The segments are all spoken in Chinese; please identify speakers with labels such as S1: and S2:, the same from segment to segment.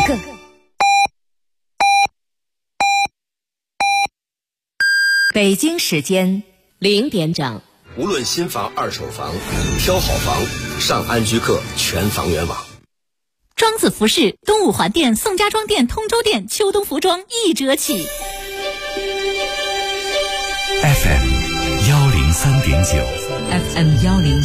S1: 个。北京时间0点整。
S2: 无论新房、二手房，挑好房，上安居客全房源网。
S3: 庄子服饰东五环店、宋家庄店、通州店秋冬服装1折起。
S4: FM 103.9
S3: FM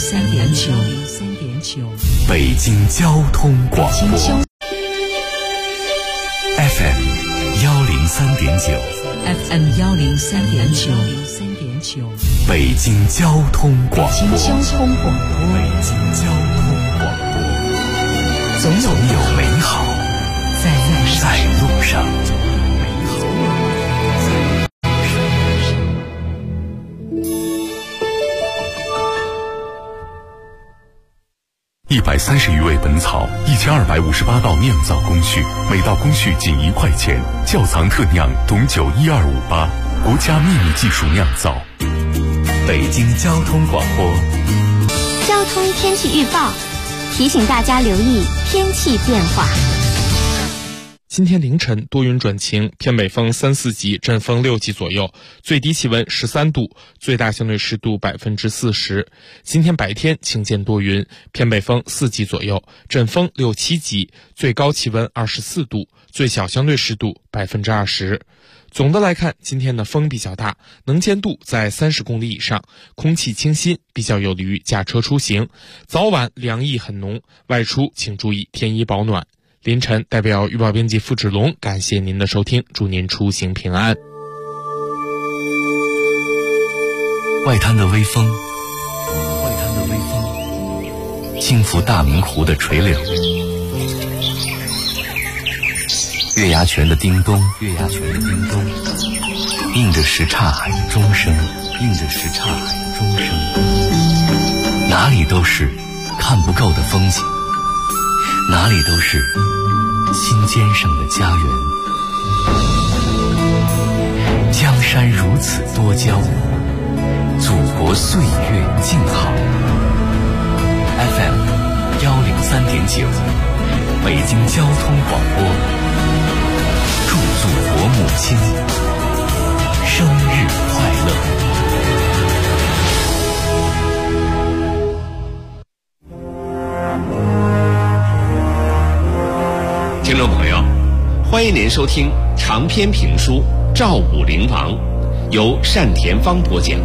S3: 103.9
S4: 北京交通广播。FM 103.9
S3: FM 103.9
S4: 北京交通广播。
S3: 北京交通广播。
S4: 北京交通广播。总有美好在路上。130余味本草，1258道酿造工序，每道工序仅1块钱。窖藏特酿董酒12588，国家秘密技术酿造。北京交通广播。
S5: 交通天气预报，提醒大家留意天气变化。
S6: 今天凌晨多云转晴，偏北风3、4级，阵风6级左右，最低气温13度，最大相对湿度40%。今天白天晴间多云，偏北风4级左右，阵风6、7级，最高气温24度，最小相对湿度20%。总的来看，今天的风比较大，能见度在30公里以上，空气清新，比较有利于驾车出行。早晚凉意很浓，外出请注意添衣保暖。凌晨代表预报编辑付志龙感谢您的收听，祝您出行平安。
S4: 外滩的微风轻拂大明湖的垂柳，月牙泉的叮咚映着什刹海钟声，哪里都是看不够的风景，哪里都是心尖上的家园。江山如此多娇，祖国岁月静好。FM 103.9，北京交通广播，祝祖国母亲生日快乐。
S2: 听众朋友，欢迎您收听长篇评书《赵武灵王》，由单田芳播讲。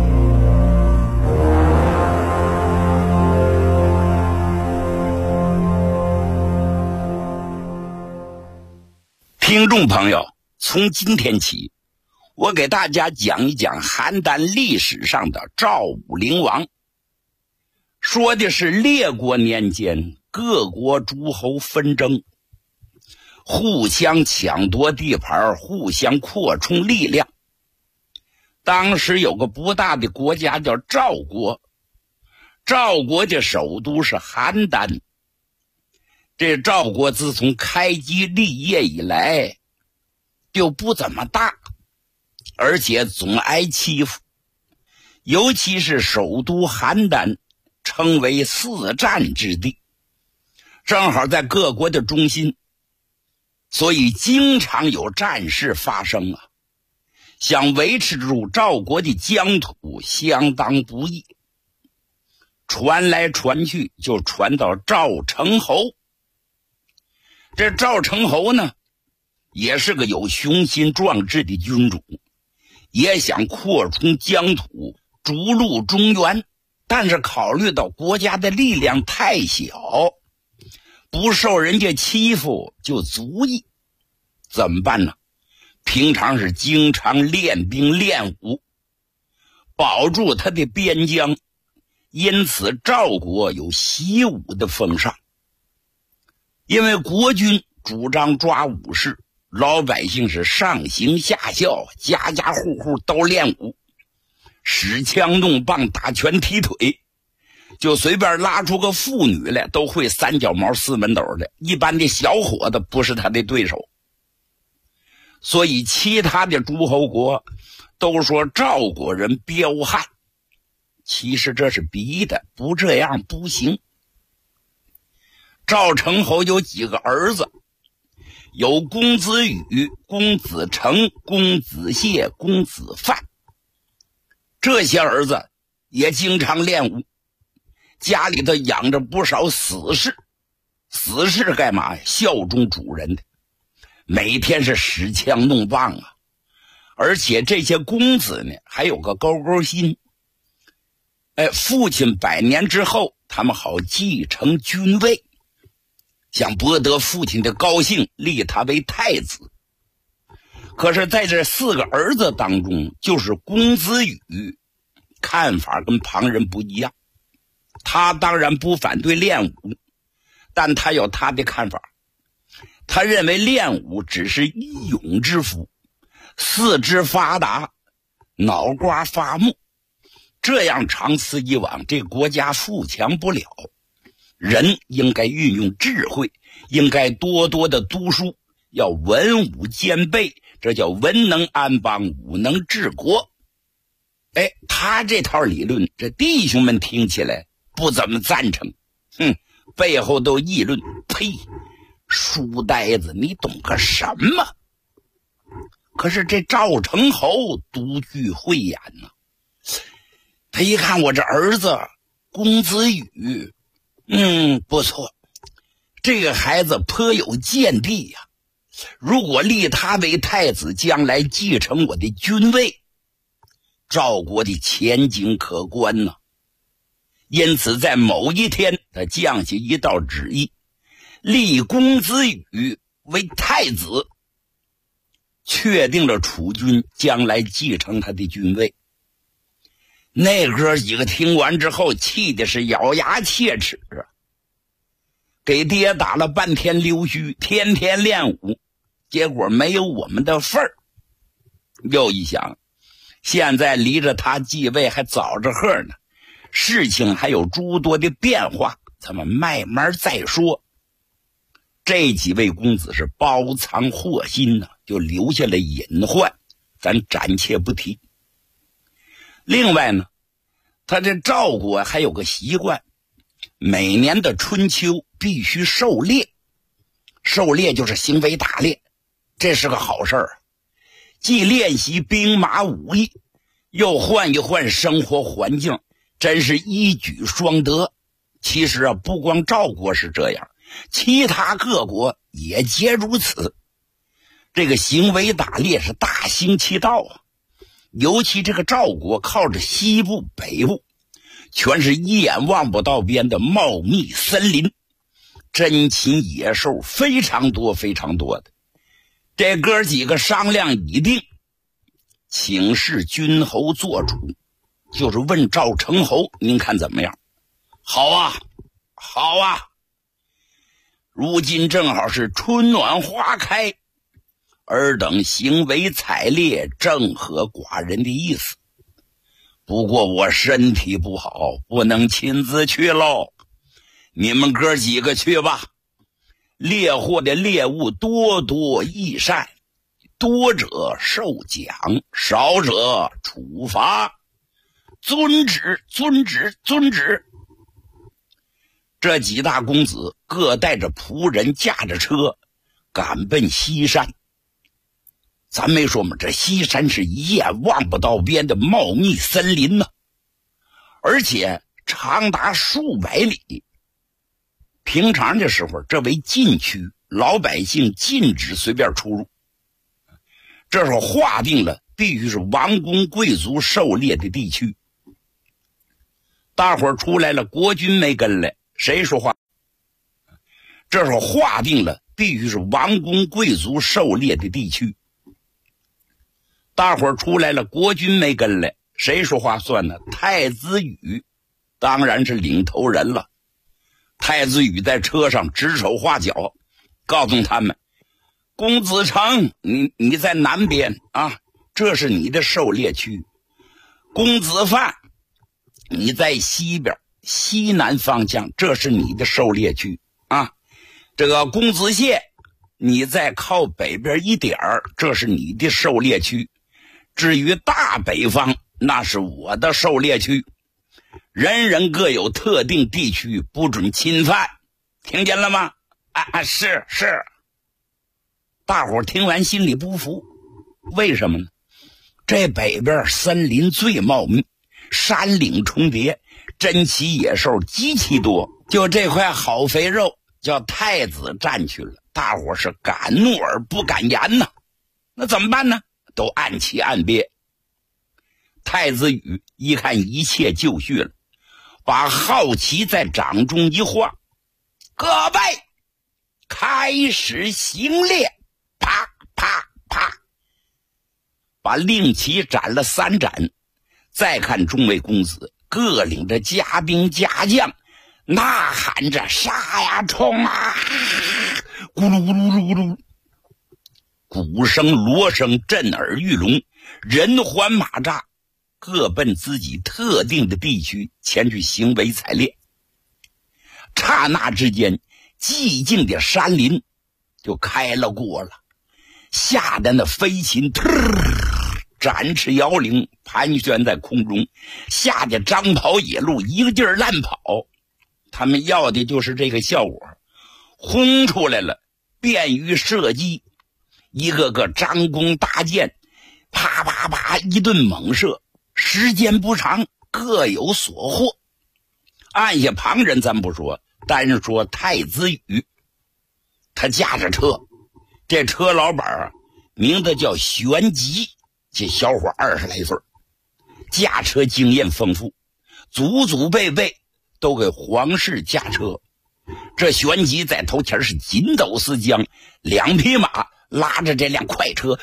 S7: 听众朋友，从今天起，我给大家讲一讲邯郸历史上的赵武灵王。说的是列国年间各国诸侯纷争，互相抢夺地盘，互相扩充力量。当时有个不大的国家叫赵国，赵国的首都是邯郸。这赵国自从开基立业以来就不怎么大，而且总挨欺负，尤其是首都邯郸称为4战之地，正好在各国的中心，所以经常有战事发生啊。想维持住赵国的疆土相当不易，传来传去就传到赵成侯。这赵成侯呢，也是个有雄心壮志的君主，也想扩充疆土，逐鹿中原，但是考虑到国家的力量太小，不受人家欺负就足矣。怎么办呢？平常是经常练兵练武，保住他的边疆，因此赵国有习武的风尚。因为国君主张抓武士，老百姓是上行下效，家家户户都练武，使枪弄棒，打拳踢腿，就随便拉出个妇女来都会三脚猫四门斗的，一般的小伙子不是他的对手。所以其他的诸侯国都说赵国人彪悍，其实这是逼的，不这样不行。赵成侯有几个儿子， 有公子羽、公子成、公子燮、公子范。这些儿子也经常练武，家里头养着不少死士。死士干嘛呀？效忠主人的，每天是使枪弄棒啊。而且这些公子呢，还有个勾勾心，父亲100年之后，他们好继承君位，想博得父亲的高兴，立他为太子。可是在这4个儿子当中，就是公子羽看法跟旁人不一样。他当然不反对练武，但他有他的看法。他认为练武只是一勇之夫，四肢发达，脑瓜发木，这样长此以往，这国家富强不了。人应该运用智慧，应该多多的读书，要文武兼备，这叫文能安邦，武能治国。他这套理论，这弟兄们听起来不怎么赞成，背后都议论，呸，书呆子，你懂个什么？可是这赵成侯独具慧眼呢，他一看我这儿子公子羽，不错，这个孩子颇有见地呀。如果立他为太子，将来继承我的君位，赵国的前景可观呢。因此在某一天，他降下一道旨意，立公子羽为太子，确定了楚军将来继承他的君位。那哥几个听完之后，气的是咬牙切齿啊！给爹打了半天溜须，天天练武，结果没有我们的份儿。又一想，现在离着他继位还早着呵呢，事情还有诸多的变化，咱们慢慢再说。这几位公子是包藏祸心呢，就留下了隐患，咱暂且不提。另外呢，他这赵国还有个习惯，每年的春秋必须狩猎。狩猎就是行为打猎，这是个好事儿，既练习兵马武艺，又换一换生活环境，真是一举双得。其实不光赵国是这样，其他各国也皆如此。这个行为打猎是大行其道啊！尤其这个赵国靠着西部北部，全是一眼望不到边的茂密森林，珍禽野兽非常多非常多的。这哥几个商量已定，请示君侯做主，就是问赵成侯，您看怎么样？好啊，好啊！如今正好是春暖花开，尔等行为采猎，正合寡人的意思。不过我身体不好，不能亲自去喽，你们哥几个去吧。猎获的猎物多多益善，多者受奖，少者处罚。遵旨，遵旨，遵旨。这几大公子各带着仆人，驾着车赶奔西山。咱没说嘛，这西山是一眼望不到边的茂密森林呢，而且长达数百里。平常的时候，这为禁区，老百姓禁止随便出入。这时候划定了，必须是王公贵族狩猎的地区。大伙儿出来了，国军没跟来，谁说话？这时候划定了，必须是王公贵族狩猎的地区。大伙儿出来了，国军没跟来，谁说话算呢？太子羽当然是领头人了。太子羽在车上指手画脚，告诉他们，公子成，你在南边啊，这是你的狩猎区。公子范，你在西边西南方向，这是你的狩猎区啊。这个公子燮，你在靠北边一点儿，这是你的狩猎区。至于大北方，那是我的狩猎区。人人各有特定地区，不准侵犯，听见了吗？是。 大伙听完心里不服，为什么呢？这北边森林最茂密，山岭重叠，珍奇野兽极其多，就这块好肥肉叫太子占去了，大伙是敢怒而不敢言呐。那怎么办呢？都暗起暗憋。太子羽一看一切就绪了，把好旗在掌中一晃，各位开始行列，啪啪啪，把令旗斩了3斩。再看众位公子各领着家兵家将，呐喊着杀呀冲啊，咕噜咕噜咕噜咕噜，鼓声锣声震耳欲聋，人环马扎，各奔自己特定的地区前去行为采猎。刹那之间，寂静的山林就开了锅了，吓得那飞禽展翅摇铃，盘旋在空中，吓得张跑野鹿一个劲儿乱跑。他们要的就是这个效果，轰出来了，便于射击，一个个张弓搭箭，啪啪啪一顿猛射，时间不长，各有所获。按下旁人咱不说，单说太子羽，他驾着车，这车老板名字叫玄吉，这小伙20来岁，驾车经验丰富，祖祖辈辈都给皇室驾车。这玄吉在头前是筋斗似浆，2匹马拉着这辆快车，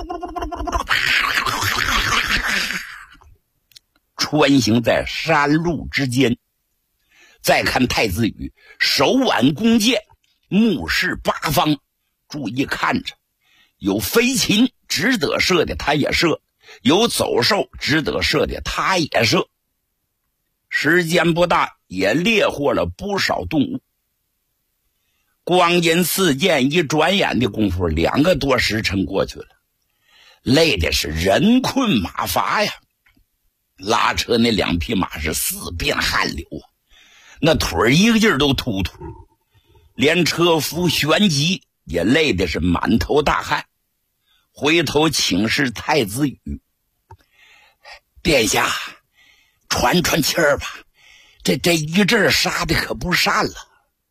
S7: 穿行在山路之间。再看太子羽手挽弓箭，目视八方，注意看着，有飞禽值得射的他也射，有走兽值得射的他也射。时间不大，也猎获了不少动物。光阴似箭，一转眼的功夫，2个多时辰过去了，累的是人困马乏呀。拉车那2匹马是4遍汗流啊，那腿一个劲儿都突突，连车夫玄吉也累的是满头大汗。回头请示太子羽：“殿下，喘喘气儿吧，这一阵杀的可不善了。”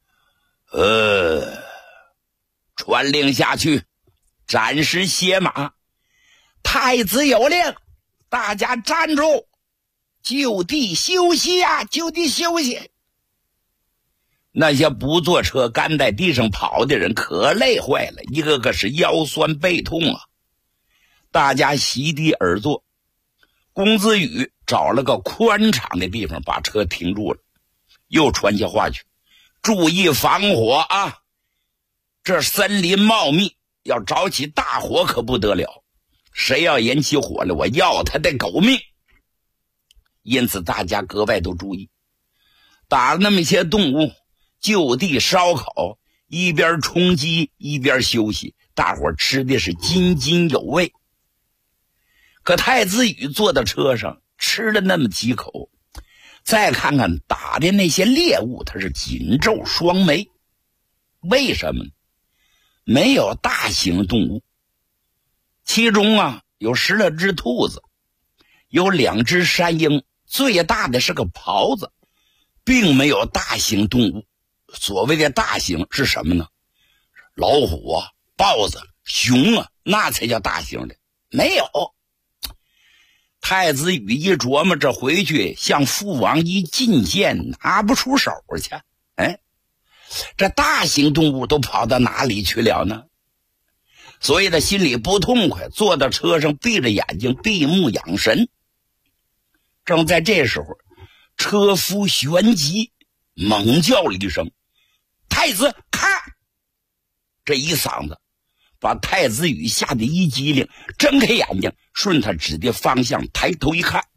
S7: 传令下去，暂时歇马。太子有令，大家站住，就地休息呀，就地休息。那些不坐车干在地上跑的人可累坏了，一个个是腰酸背痛啊。大家席地而坐，公子羽找了个宽敞的地方把车停住了，又传下话去：注意防火啊！这森林茂密，要着起大火可不得了，谁要引起火了，我要他的狗命。因此大家格外都注意，打了那么些动物，就地烧烤，一边充饥一边休息，大伙吃的是津津有味。可太子羽坐到车上吃了那么几口，再看看打的那些猎物，他是紧皱双眉。为什么呢？没有大型动物，其中有10来只兔子，有2只山鹰，最大的是个狍子，并没有大型动物。所谓的大型是什么呢？老虎啊、豹子、熊啊，那才叫大型的，没有。太子羽一琢磨，这回去向父王一进献，拿不出手去。这大型动物都跑到哪里去了呢？所以他心里不痛快，坐到车上闭着眼睛闭目养神。正在这时候，车夫玄吉猛叫了一声：“太子看！”这一嗓子把太子羽吓得一激灵，睁开眼睛，顺他指的方向抬头一看，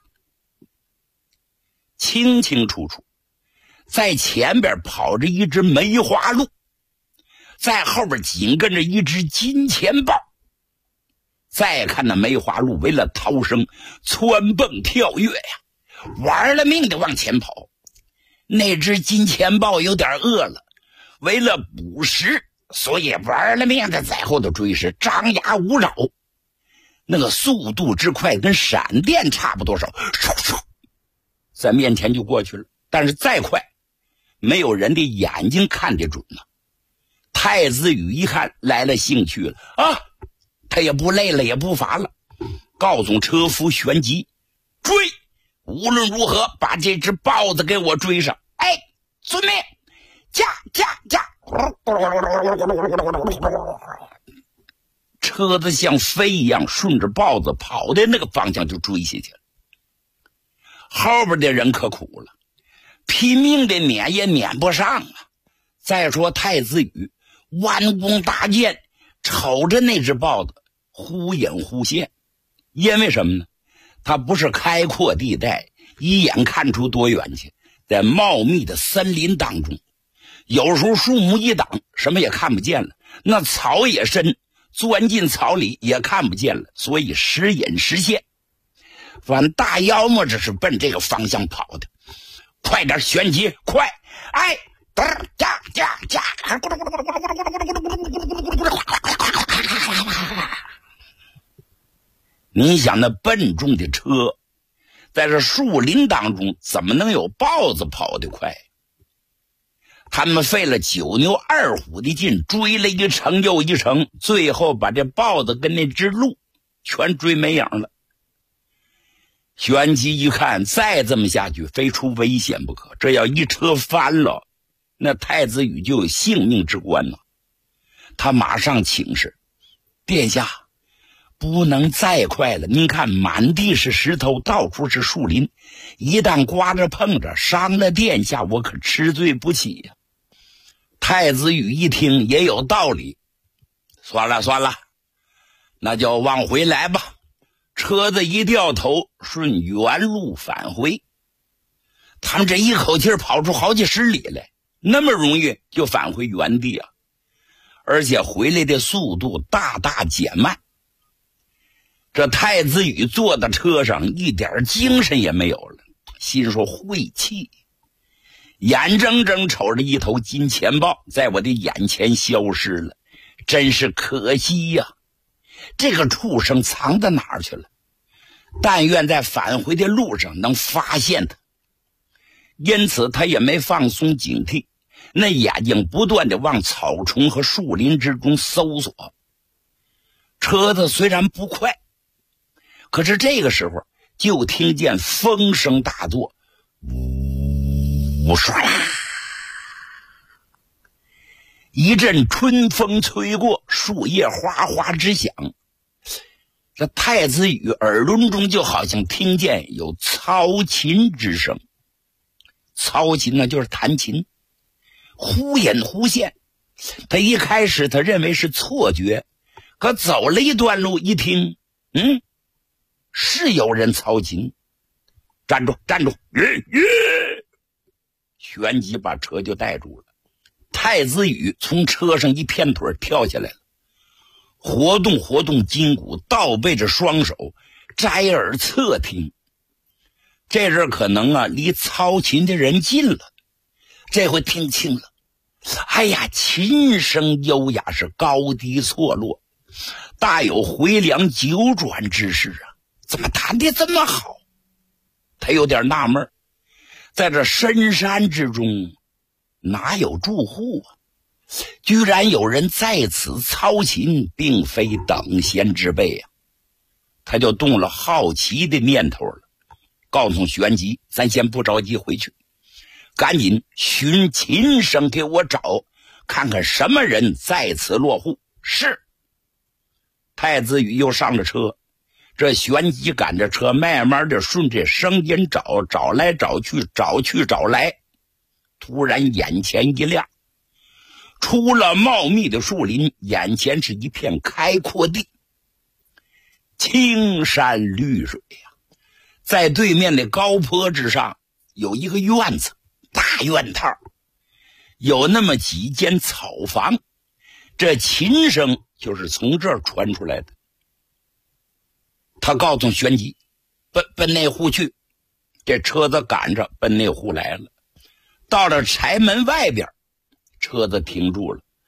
S7: 清清楚楚，在前边跑着一只梅花鹿，在后边紧跟着一只金钱豹。再看那梅花鹿为了逃生，蹿蹦跳跃呀，玩了命的往前跑。那只金钱豹有点饿了，为了捕食， 所以玩了命的在后头追是张牙舞爪，那个速度之快跟闪电差不多少，在面前就过去了。但是再快没有人的眼睛看得准了。太子羽一看来了兴趣了啊，他也不累了也不乏了，告诉车夫旋即追，无论如何把这只豹子给我追上。哎，遵命，驾！车子像飞一样顺着豹子跑的那个方向就追下去了。后边的人可苦了，拼命的撵也撵不上啊。再说太子羽弯弓搭箭，瞅着那只豹子忽隐忽现。因为什么呢？它不是开阔地带，一眼看出多远去，在茂密的森林当中，有时候树木一挡，什么也看不见了，那草也深，钻进草里也看不见了，所以时隐时现。反大妖魔这是奔这个方向跑的，快点旋即，快！哎，你想那笨重的车在这树林当中怎么能有豹子跑得快？他们费了9牛2虎的劲，追了一程又一程，最后把这豹子跟那只鹿全追没影了。旋即一看，再这么下去非出危险不可，这要一车翻了，那太子羽就有性命之关了。他马上请示，殿下不能再快了，您看满地是石头，到处是树林，一旦刮着碰着伤了殿下，我可吃罪不起呀。太子羽一听也有道理，算了，那就往回来吧。车子一掉头，顺原路返回。他们这一口气跑出好几十里来，那么容易就返回原地啊！而且回来的速度大大减慢。这太子羽坐在车上一点精神也没有了，心说晦气，眼睁睁瞅着一头金钱豹在我的眼前消失了，真是可惜呀！这个畜生藏到哪儿去了？但愿在返回的路上能发现他。因此他也没放松警惕，那眼睛不断地往草丛和树林之中搜索。车子虽然不快，可是这个时候就听见风声大作，呜唰啦，一阵春风吹过，树叶哗哗直响。这太子羽耳轮中就好像听见有操琴之声，操琴呢就是弹琴，忽隐忽现。他一开始他认为是错觉，可走了一段路一听，是有人操琴。站住！旋即把车就带住了。太子羽从车上一片腿跳下来了，活动筋骨，倒背着双手，摘耳侧听。这阵可能离操琴的人近了，这回听清了。哎呀，琴声优雅，是高低错落，大有回梁九转之势啊！怎么弹得这么好？他有点纳闷，在这深山之中哪有住户啊？居然有人在此操琴，并非等闲之辈啊！他就动了好奇的念头了，告诉旋即，咱先不着急回去，赶紧寻琴声给我找，看看什么人在此落户。是。太子羽又上了车，这旋即赶着车慢慢的顺着声音找来找去，找来，突然眼前一亮，出了茂密的树林，眼前是一片开阔地，青山绿水呀。在对面的高坡之上有一个院子，大院套，有那么几间草房，这琴声就是从这儿传出来的。他告诉旋即奔那户去，这车子赶着奔那户来了。到了柴门外边，车子停住了，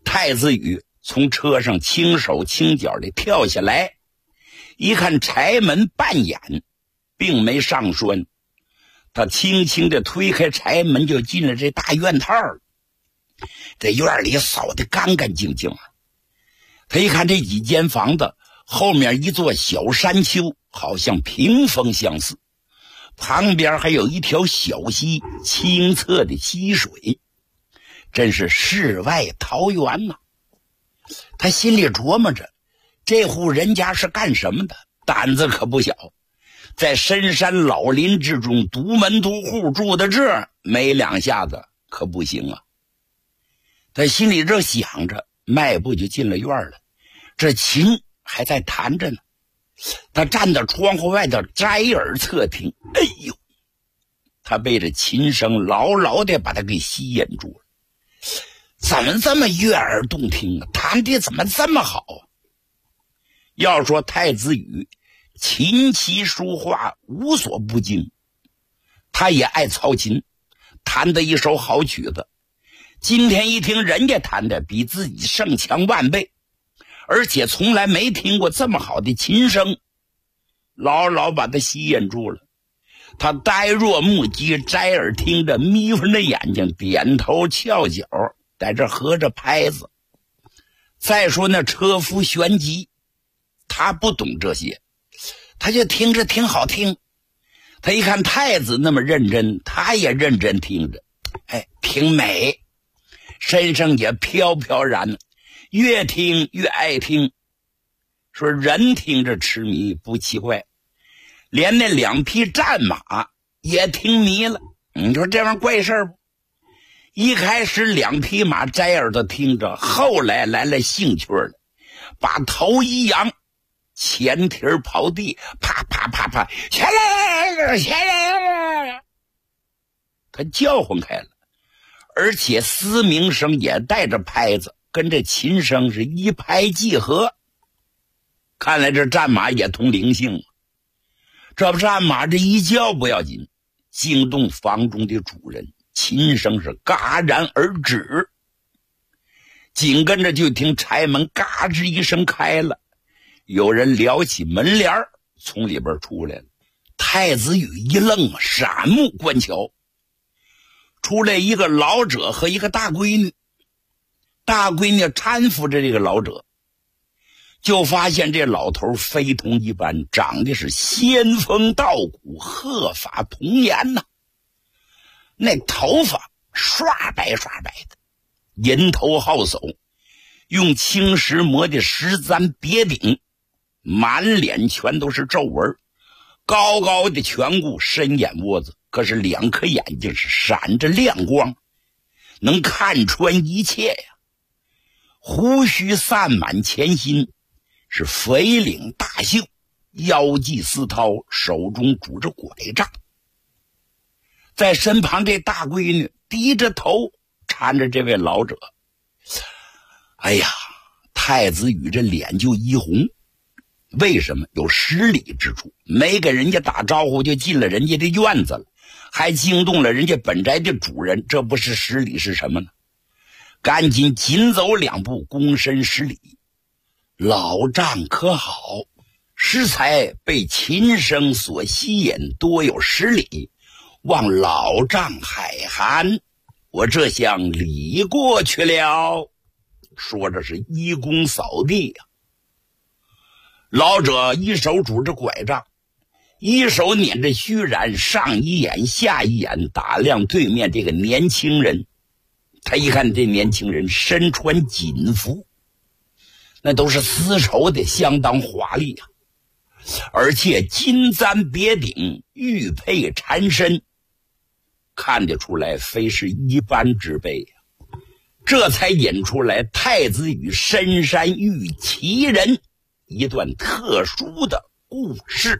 S7: 太子羽从车上轻手轻脚地跳下来，一看柴门半掩，并没上栓，他轻轻地推开柴门，就进了这大院套了。这院里扫得干干净净。他一看这几间房子后面一座小山丘，好像屏风相似，旁边还有一条小溪，清澈的溪水，真是世外桃源呐。他心里琢磨着，这户人家是干什么的？胆子可不小，在深山老林之中独门独户住的这没两下子可不行啊。他心里这想着，迈步就进了院了。这琴还在弹着呢，他站到窗户外头摘耳侧听。哎呦，他被这琴声牢牢地把他给吸引住了。怎么这么悦耳动听啊？弹的怎么这么好啊？要说太子羽琴棋书画无所不精，他也爱操琴，弹的一手好曲子。今天一听人家弹的比自己胜强万倍，而且从来没听过这么好的琴声，牢牢把他吸引住了。他呆若木鸡，摘耳听着，眯缝着眼睛，点头翘脚，在这合着拍子。再说那车夫旋即，他不懂这些，他就听着挺好听。他一看太子那么认真，他也认真听着，挺美，身上也飘飘然，越听越爱听。说人听着痴迷不奇怪，连那2匹战马也听迷了。你说这玩意儿怪事不？一开始2匹马摘耳朵听着，后来来了兴趣了，把头一扬，前蹄儿刨地，啪啪啪啪，前来前来，他叫唤开了，而且嘶鸣声也带着拍子，跟这琴声是一拍即合。看来这战马也通灵性了。这战马这一叫不要紧，惊动房中的主人，琴声是戛然而止。紧跟着就听柴门嘎吱一声开了，有人撩起门帘从里边出来了。太子羽一愣，闪目观瞧，出来一个老者和一个大闺女。大闺女搀扶着这个老者，就发现这老头非同一般，长得是仙风道骨，鹤发童颜呐。那头发刷白刷白的，银头皓叟，用青石磨的石簪别顶，满脸全都是皱纹，高高的颧骨，深眼窝子，可是2颗眼睛是闪着亮光，能看穿一切呀。胡须散满前心，是肥领大袖，腰系丝绦，手中拄着拐杖。在身旁这大闺女低着头搀着这位老者。哎呀，太子羽这脸就一红。为什么？有失礼之处，没给人家打招呼就进了人家的院子了，还惊动了人家本宅的主人，这不是失礼是什么呢？赶紧紧走2步，躬身施礼。老丈可好？适才被琴声所吸引，多有失礼，望老丈海涵，我这厢礼过去了。说着是一躬扫地呀。老者一手拄着拐杖，一手捻着须髯，上一眼下一眼打量对面这个年轻人。他一看这年轻人身穿锦服，那都是丝绸的，相当华丽啊，而且金簪别顶，玉佩缠身，看得出来非是一般之辈呀。这才引出来太子羽深山遇奇人一段特殊的故事。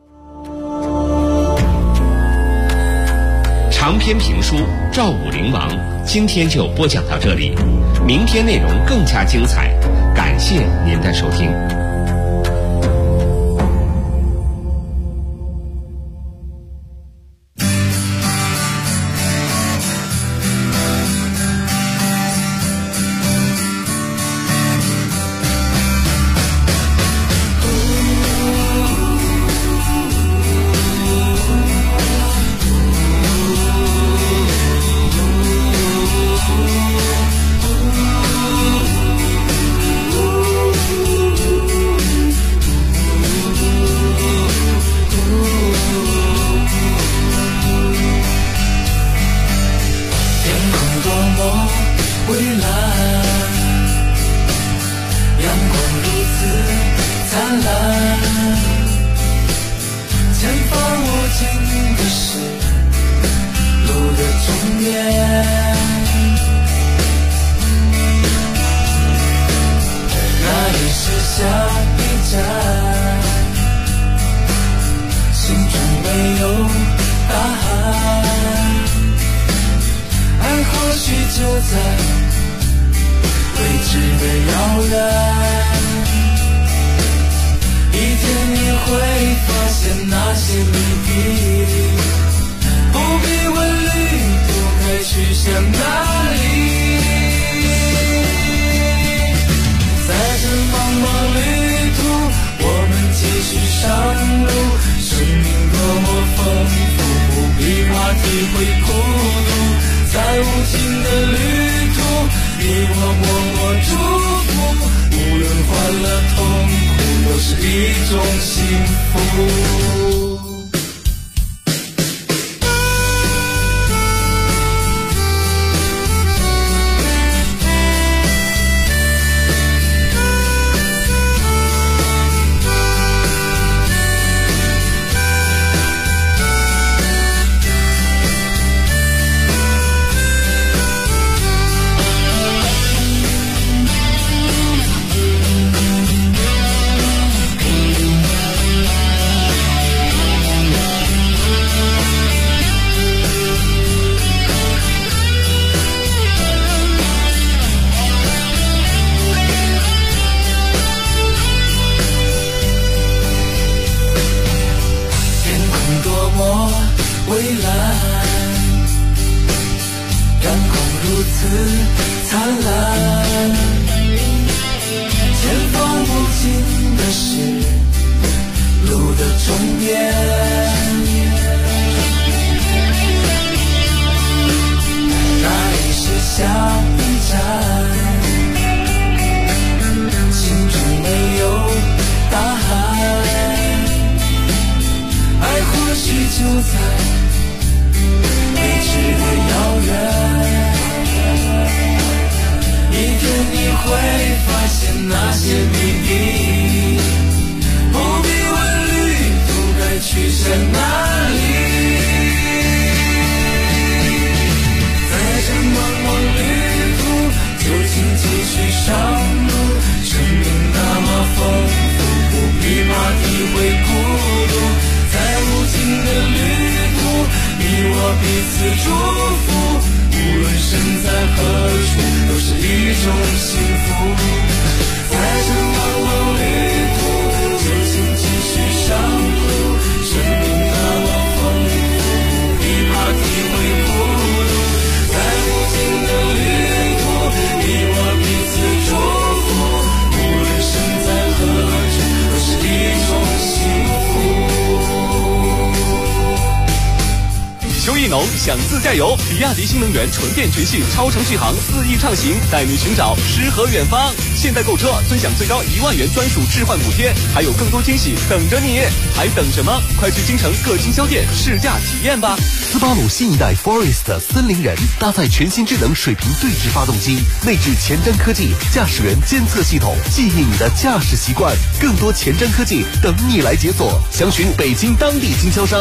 S2: 长篇评书《赵武灵王》今天就播讲到这里，明天内容更加精彩，感谢您的收听。
S8: 灿烂，前方无尽的是路的终点，那里是下一站，心中没有答案，爱或许就在未知的遥远，一天你会发现那些谜底，不必问旅途该去向哪里，在这茫茫旅途我们继续上路，生命多么丰富，不必怕体会孤独，在无尽的旅途你我默默祝福，无论欢乐痛苦都是一种幸福。
S9: 想自驾游，比亚迪新能源纯电全系超长续航4亿畅行，带你寻找诗和远方。现在购车尊享最高1万元专属置换补贴，还有更多惊喜等着你，还等什么？快去京城各经销店试驾体验吧！
S10: 斯巴鲁新一代 Forest 森林人搭载全新智能水平对置发动机，内置前瞻科技驾驶员监测系统，记忆你的驾驶习惯。更多前瞻科技等你来解锁，详询北京当地经销商。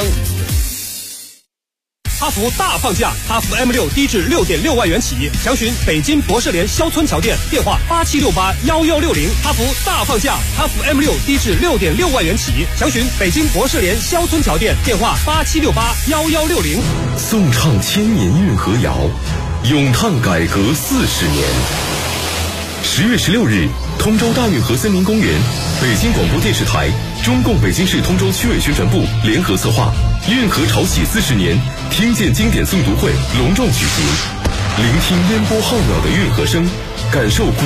S11: 哈弗大放价，哈弗 M6 低至 6.6 万元起，详询北京博士联肖村桥店，电话87681160。哈弗大放价，哈弗 M6 低至 6.6 万元起，详询北京博士联肖村桥店，电话87681160。
S12: 颂唱千年运河谣，咏叹改革40年。10月16日，通州大运河森林公园，北京广播电视台、中共北京市通州区委宣传部联合策划运河潮起40年听见经典诵读会隆重举行，聆听烟波浩渺的运河声，感受